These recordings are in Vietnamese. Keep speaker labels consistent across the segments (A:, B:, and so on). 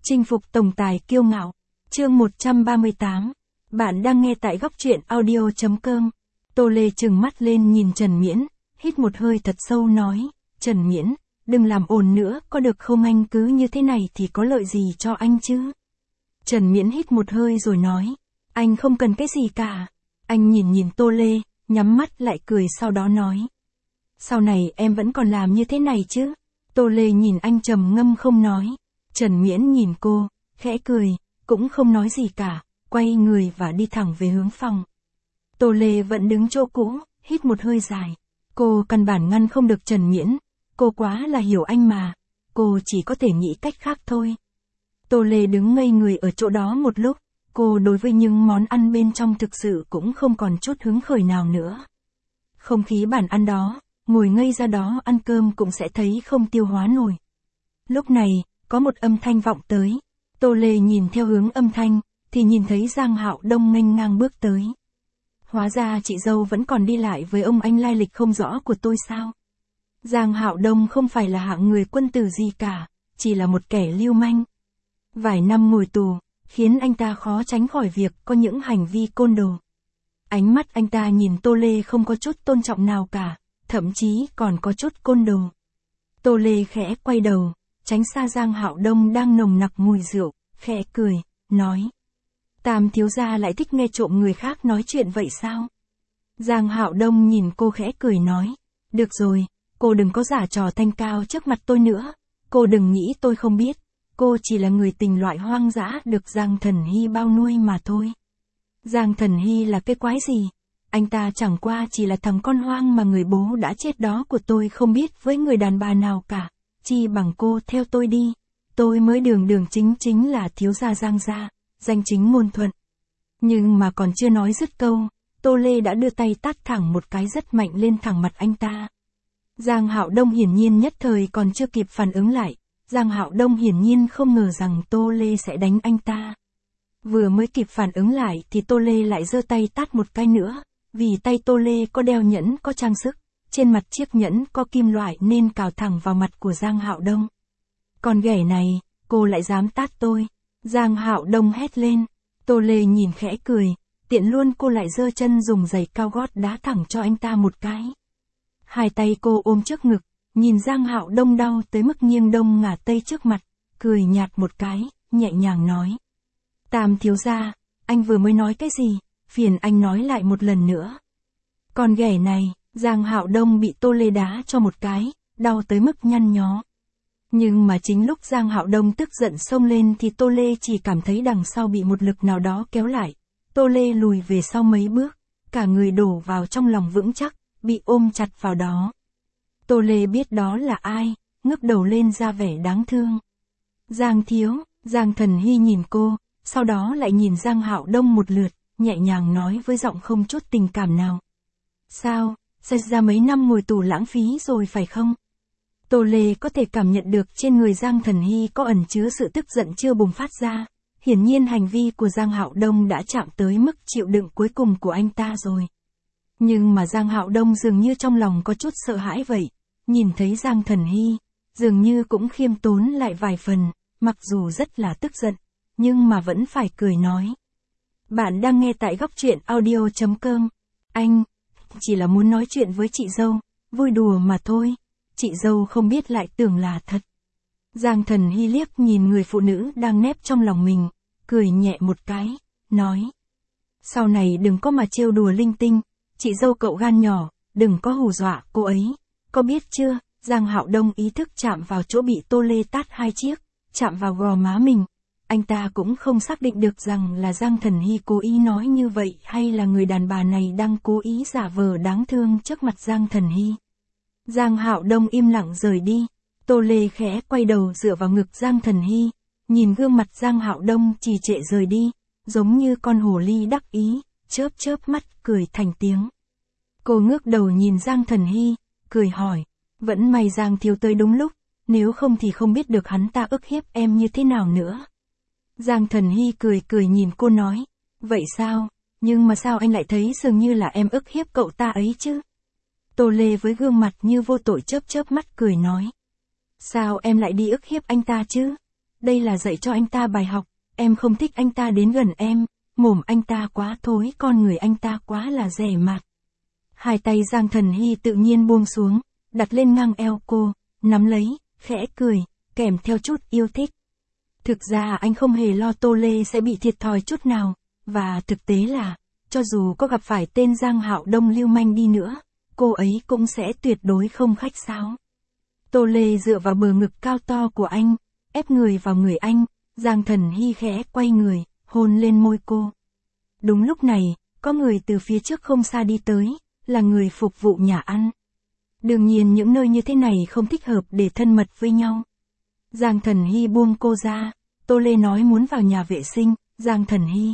A: Chinh phục tổng tài kiêu ngạo. Chương 138. Bạn đang nghe tại góc truyện audio.com. Tô Lê trừng mắt lên nhìn Trần Miễn, hít một hơi thật sâu nói, Trần Miễn, đừng làm ồn nữa, có được không, anh cứ như thế này thì có lợi gì cho anh chứ? Trần Miễn hít một hơi rồi nói, anh không cần cái gì cả. Anh nhìn Tô Lê, nhắm mắt lại cười sau đó nói. Sau này em vẫn còn làm như thế này chứ? Tô Lê nhìn anh trầm ngâm không nói. Trần Miễn nhìn cô, khẽ cười, cũng không nói gì cả, quay người và đi thẳng về hướng phòng. Tô Lê vẫn đứng chỗ cũ, hít một hơi dài. Cô căn bản ngăn không được Trần Miễn, cô quá là hiểu anh mà, cô chỉ có thể nghĩ cách khác thôi. Tô Lê đứng ngây người ở chỗ đó một lúc, cô đối với những món ăn bên trong thực sự cũng không còn chút hứng khởi nào nữa. Không khí bàn ăn đó, ngồi ngây ra đó ăn cơm cũng sẽ thấy không tiêu hóa nổi. Lúc này, có một âm thanh vọng tới. Tô Lê nhìn theo hướng âm thanh, thì nhìn thấy Giang Hạo Đông nghênh ngang bước tới. Hóa ra chị dâu vẫn còn đi lại với ông anh lai lịch không rõ của tôi sao? Giang Hạo Đông không phải là hạng người quân tử gì cả, chỉ là một kẻ lưu manh. Vài năm ngồi tù, khiến anh ta khó tránh khỏi việc có những hành vi côn đồ. Ánh mắt anh ta nhìn Tô Lê không có chút tôn trọng nào cả, thậm chí còn có chút côn đồ. Tô Lê khẽ quay đầu, tránh xa Giang Hạo Đông đang nồng nặc mùi rượu, khẽ cười, nói. Tam thiếu gia lại thích nghe trộm người khác nói chuyện vậy sao? Giang Hạo Đông nhìn cô khẽ cười nói. Được rồi, cô đừng có giả trò thanh cao trước mặt tôi nữa. Cô đừng nghĩ tôi không biết. Cô chỉ là người tình loại hoang dã được Giang Thần Hy bao nuôi mà thôi. Giang Thần Hy là cái quái gì? Anh ta chẳng qua chỉ là thằng con hoang mà người bố đã chết đó của tôi không biết với người đàn bà nào cả. Chi bằng cô theo tôi đi. Tôi mới đường chính là thiếu gia Giang gia, danh chính ngôn thuận. Nhưng mà còn chưa nói dứt câu, Tô Lê đã đưa tay tát thẳng một cái rất mạnh lên thẳng mặt anh ta. Giang Hạo Đông hiển nhiên nhất thời còn chưa kịp phản ứng lại. Giang Hạo Đông hiển nhiên không ngờ rằng Tô Lê sẽ đánh anh ta. Vừa mới kịp phản ứng lại thì Tô Lê lại giơ tay tát một cái nữa, vì tay Tô Lê có đeo nhẫn có trang sức, trên mặt chiếc nhẫn có kim loại nên cào thẳng vào mặt của Giang Hạo Đông. Con ghẻ này, cô lại dám tát tôi. Giang Hạo Đông hét lên. Tô Lê nhìn khẽ cười, tiện luôn cô lại giơ chân dùng giày cao gót đá thẳng cho anh ta một cái. Hai tay cô ôm trước ngực, nhìn Giang Hạo Đông đau tới mức nghiêng đông ngả tây trước mặt, cười nhạt một cái, nhẹ nhàng nói. Tam thiếu gia, anh vừa mới nói cái gì, phiền anh nói lại một lần nữa. Con ghẻ này, Giang Hạo Đông bị Tô Lê đá cho một cái, đau tới mức nhăn nhó. Nhưng mà chính lúc Giang Hạo Đông tức giận xông lên thì Tô Lê chỉ cảm thấy đằng sau bị một lực nào đó kéo lại. Tô Lê lùi về sau mấy bước, cả người đổ vào trong lòng vững chắc, bị ôm chặt vào đó. Tô Lê biết đó là ai, ngước đầu lên ra vẻ đáng thương. Giang thiếu, Giang Thần Hy nhìn cô, sau đó lại nhìn Giang Hạo Đông một lượt, nhẹ nhàng nói với giọng không chút tình cảm nào. Sao, xảy ra mấy năm ngồi tù lãng phí rồi phải không? Tô Lê có thể cảm nhận được trên người Giang Thần Hy có ẩn chứa sự tức giận chưa bùng phát ra. Hiển nhiên hành vi của Giang Hạo Đông đã chạm tới mức chịu đựng cuối cùng của anh ta rồi. Nhưng mà Giang Hạo Đông dường như trong lòng có chút sợ hãi vậy. Nhìn thấy Giang Thần Hy, dường như cũng khiêm tốn lại vài phần, mặc dù rất là tức giận, nhưng mà vẫn phải cười nói. Bạn đang nghe tại góc truyện audio.com. Anh, chỉ là muốn nói chuyện với chị dâu, vui đùa mà thôi. Chị dâu không biết lại tưởng là thật. Giang Thần Hy liếc nhìn người phụ nữ đang nép trong lòng mình, cười nhẹ một cái, nói. Sau này đừng có mà trêu đùa linh tinh, chị dâu cậu gan nhỏ, đừng có hù dọa cô ấy, có biết chưa? Giang Hạo Đông ý thức chạm vào chỗ bị Tô Lê tát hai chiếc, chạm vào gò má mình. Anh ta cũng không xác định được rằng là Giang Thần Hy cố ý nói như vậy hay là người đàn bà này đang cố ý giả vờ đáng thương trước mặt Giang Thần Hy. Giang Hạo Đông im lặng rời đi. Tô Lê khẽ quay đầu dựa vào ngực Giang Thần Hy, nhìn gương mặt Giang Hạo Đông trì trệ rời đi, giống như con hồ ly đắc ý, chớp mắt cười thành tiếng. Cô ngước đầu nhìn Giang Thần Hy, cười hỏi, vẫn may Giang thiếu tới đúng lúc, nếu không thì không biết được hắn ta ức hiếp em như thế nào nữa. Giang Thần Hy cười nhìn cô nói, vậy sao, nhưng mà sao anh lại thấy dường như là em ức hiếp cậu ta ấy chứ? Tô Lê với gương mặt như vô tội chớp mắt cười nói. Sao em lại đi ức hiếp anh ta chứ? đây là dạy cho anh ta bài học, em không thích anh ta đến gần em, mồm anh ta quá thối, con người anh ta quá là dè mạt. Hai tay Giang Thần Hy tự nhiên buông xuống, đặt lên ngang eo cô, nắm lấy, khẽ cười, kèm theo chút yêu thích. Thực ra anh không hề lo Tô Lê sẽ bị thiệt thòi chút nào, và thực tế là, cho dù có gặp phải tên Giang Hạo Đông lưu manh đi nữa, cô ấy cũng sẽ tuyệt đối không khách sáo. Tô Lê dựa vào bờ ngực cao to của anh, ép người vào người anh, Giang Thần Hy khẽ quay người, hôn lên môi cô. Đúng lúc này, có người từ phía trước không xa đi tới, là người phục vụ nhà ăn. Đương nhiên những nơi như thế này không thích hợp để thân mật với nhau. Giang Thần Hy buông cô ra, Tô Lê nói muốn vào nhà vệ sinh, Giang Thần Hy.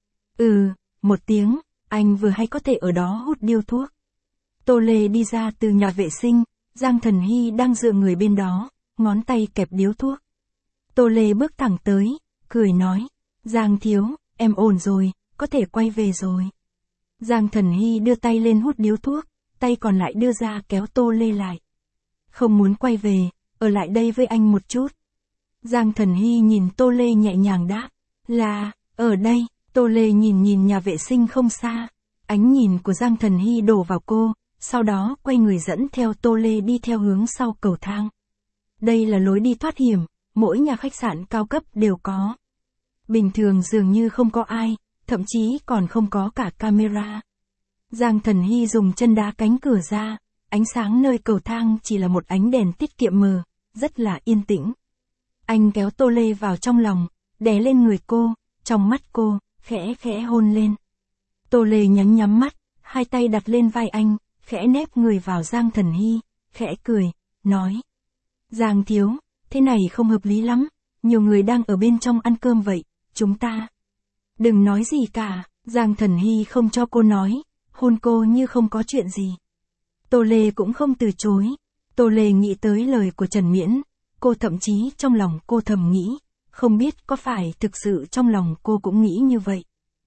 A: Một tiếng, anh vừa hay có thể ở đó hút điếu thuốc. Tô Lê đi ra từ nhà vệ sinh, Giang Thần Hy đang dựa người bên đó, ngón tay kẹp điếu thuốc. Tô Lê bước thẳng tới, cười nói, Giang thiếu, em ổn rồi, có thể quay về rồi. Giang Thần Hy đưa tay lên hút điếu thuốc, tay còn lại đưa ra kéo Tô Lê lại. Không muốn quay về, ở lại đây với anh một chút. Giang Thần Hy nhìn Tô Lê nhẹ nhàng đáp, là, ở đây. Tô Lê nhìn nhà vệ sinh không xa, ánh nhìn của Giang Thần Hy đổ vào cô, sau đó quay người dẫn theo Tô Lê đi theo hướng sau cầu thang. Đây là lối đi thoát hiểm, mỗi nhà khách sạn cao cấp đều có. Bình thường dường như không có ai, thậm chí còn không có cả camera. Giang Thần Hy dùng chân đá cánh cửa ra, ánh sáng nơi cầu thang chỉ là một ánh đèn tiết kiệm mờ, rất là yên tĩnh. Anh kéo Tô Lê vào trong lòng, đè lên người cô, trong mắt cô, khẽ hôn lên. Tô Lê nhắm mắt, hai tay đặt lên vai anh, khẽ nép người vào Giang Thần Hy, khẽ cười, nói. Giang thiếu, thế này không hợp lý lắm, nhiều người đang ở bên trong ăn cơm vậy, chúng ta. Đừng nói gì cả, Giang Thần Hy không cho cô nói, hôn cô như không có chuyện gì. Tô Lê cũng không từ chối, Tô Lê nghĩ tới lời của Trần Miễn, cô thậm chí trong lòng cô thầm nghĩ, không biết có phải thực sự trong lòng cô cũng nghĩ như vậy.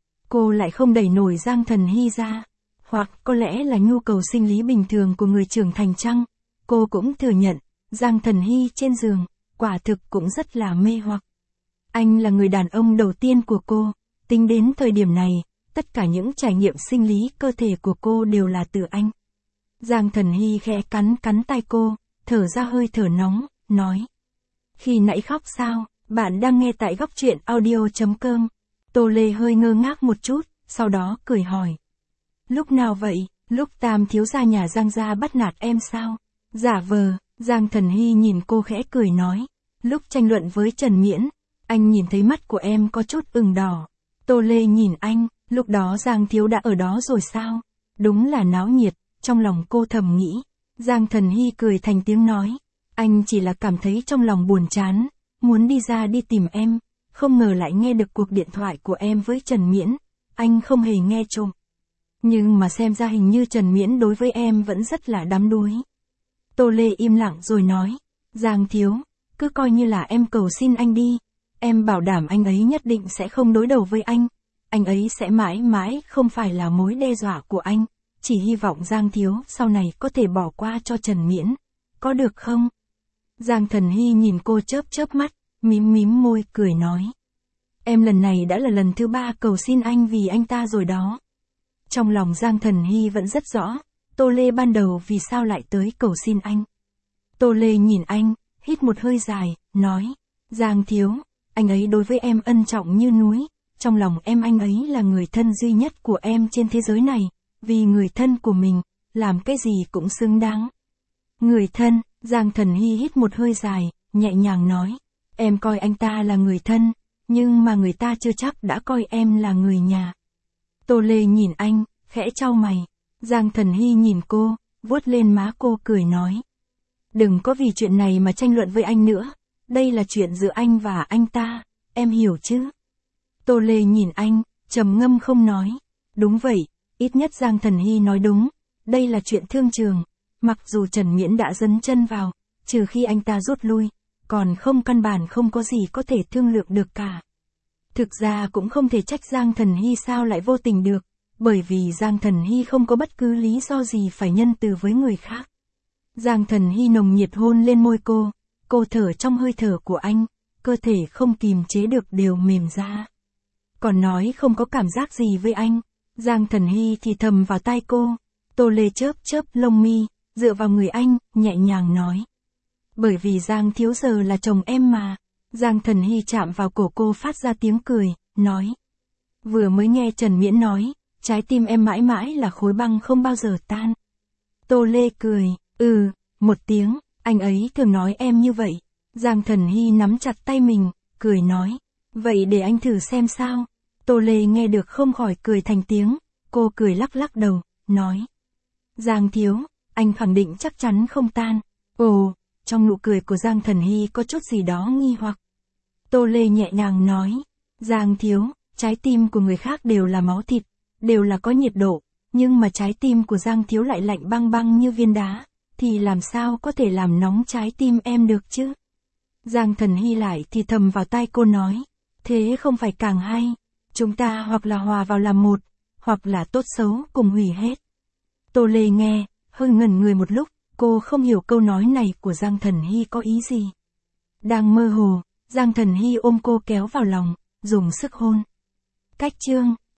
A: Cô lại không đẩy nổi Giang Thần Hy ra, hoặc có lẽ là nhu cầu sinh lý bình thường của người trưởng thành chăng, cô cũng thừa nhận, Giang Thần Hy trên giường, quả thực cũng rất là mê hoặc. Anh là người đàn ông đầu tiên của cô, tính đến thời điểm này, tất cả những trải nghiệm sinh lý cơ thể của cô đều là từ anh. Giang Thần Hy khẽ cắn tai cô, thở ra hơi thở nóng, nói. Khi nãy khóc sao, bạn đang nghe tại góc truyện audio.com. Tô Lê hơi ngơ ngác một chút, sau đó cười hỏi. Lúc nào vậy, lúc Tam thiếu gia nhà Giang gia bắt nạt em sao? Giả vờ, Giang Thần Hy nhìn cô khẽ cười nói. Lúc tranh luận với Trần Miễn, anh nhìn thấy mắt của em có chút ửng đỏ. Tô Lê nhìn anh, lúc đó Giang thiếu đã ở đó rồi sao? Đúng là náo nhiệt, trong lòng cô thầm nghĩ. Giang Thần Hy cười thành tiếng nói. Anh chỉ là cảm thấy trong lòng buồn chán, muốn đi ra đi tìm em, không ngờ lại nghe được cuộc điện thoại của em với Trần Miễn, anh không hề nghe trộm. Nhưng mà xem ra hình như Trần Miễn đối với em vẫn rất là đắm đuối. Tô Lê im lặng rồi nói, Giang thiếu, cứ coi như là em cầu xin anh đi, em bảo đảm anh ấy nhất định sẽ không đối đầu với anh ấy sẽ mãi mãi không phải là mối đe dọa của anh, chỉ hy vọng Giang thiếu sau này có thể bỏ qua cho Trần Miễn, có được không? Giang Thần Hy nhìn cô chớp mắt, mím môi cười nói. Em lần này đã là lần thứ 3 cầu xin anh vì anh ta rồi đó. Trong lòng Giang Thần Hy vẫn rất rõ, Tô Lê ban đầu vì sao lại tới cầu xin anh. Tô Lê nhìn anh, hít một hơi dài, nói. Giang thiếu, anh ấy đối với em ân trọng như núi, trong lòng em anh ấy là người thân duy nhất của em trên thế giới này, vì người thân của mình, làm cái gì cũng xứng đáng. Người thân, Giang Thần Hy hít một hơi dài, nhẹ nhàng nói. Em coi anh ta là người thân, nhưng mà người ta chưa chắc đã coi em là người nhà. Tô Lê nhìn anh, khẽ chau mày. Giang Thần Hy nhìn cô, vuốt lên má cô cười nói. Đừng có vì chuyện này mà tranh luận với anh nữa, đây là chuyện giữa anh và anh ta, em hiểu chứ? Tô Lê nhìn anh, trầm ngâm không nói. Đúng vậy, ít nhất Giang Thần Hy nói đúng, đây là chuyện thương trường. Mặc dù Trần Miễn đã dấn chân vào, trừ khi anh ta rút lui, còn không căn bản không có gì có thể thương lượng được cả. Thực ra cũng không thể trách Giang Thần Hy sao lại vô tình được, bởi vì Giang Thần Hy không có bất cứ lý do gì phải nhân từ với người khác. Giang Thần Hy nồng nhiệt hôn lên môi cô thở trong hơi thở của anh, cơ thể không kìm chế được đều mềm ra. Còn nói không có cảm giác gì với anh. Giang Thần Hy thì thầm vào tai cô. Tô Lê chớp chớp lông mi, dựa vào người anh, nhẹ nhàng nói. Bởi vì Giang thiếu giờ là chồng em mà. Giang Thần Hy chạm vào cổ cô phát ra tiếng cười, nói. Vừa mới nghe Trần Miễn nói, trái tim em mãi mãi là khối băng không bao giờ tan. Tô Lê cười, một tiếng, anh ấy thường nói em như vậy. Giang Thần Hy nắm chặt tay mình, cười nói. Vậy để anh thử xem sao. Tô Lê nghe được không khỏi cười thành tiếng, cô cười lắc lắc đầu, nói. Giang thiếu, anh khẳng định chắc chắn không tan. Ồ, trong nụ cười của Giang Thần Hy có chút gì đó nghi hoặc. Tô Lê nhẹ nhàng nói. Giang thiếu, trái tim của người khác đều là máu thịt, đều là có nhiệt độ, nhưng mà trái tim của Giang thiếu lại lạnh băng băng như viên đá, thì làm sao có thể làm nóng trái tim em được chứ? Giang Thần Hy lại thì thầm vào tai cô nói. Thế không phải càng hay, chúng ta hoặc là hòa vào làm một, hoặc là tốt xấu cùng hủy hết. Tô Lê nghe, hơi ngẩn người một lúc, cô không hiểu câu nói này của Giang Thần Hy có ý gì. Đang mơ hồ, Giang Thần Hy ôm cô kéo vào lòng, dùng sức hôn. Cách chương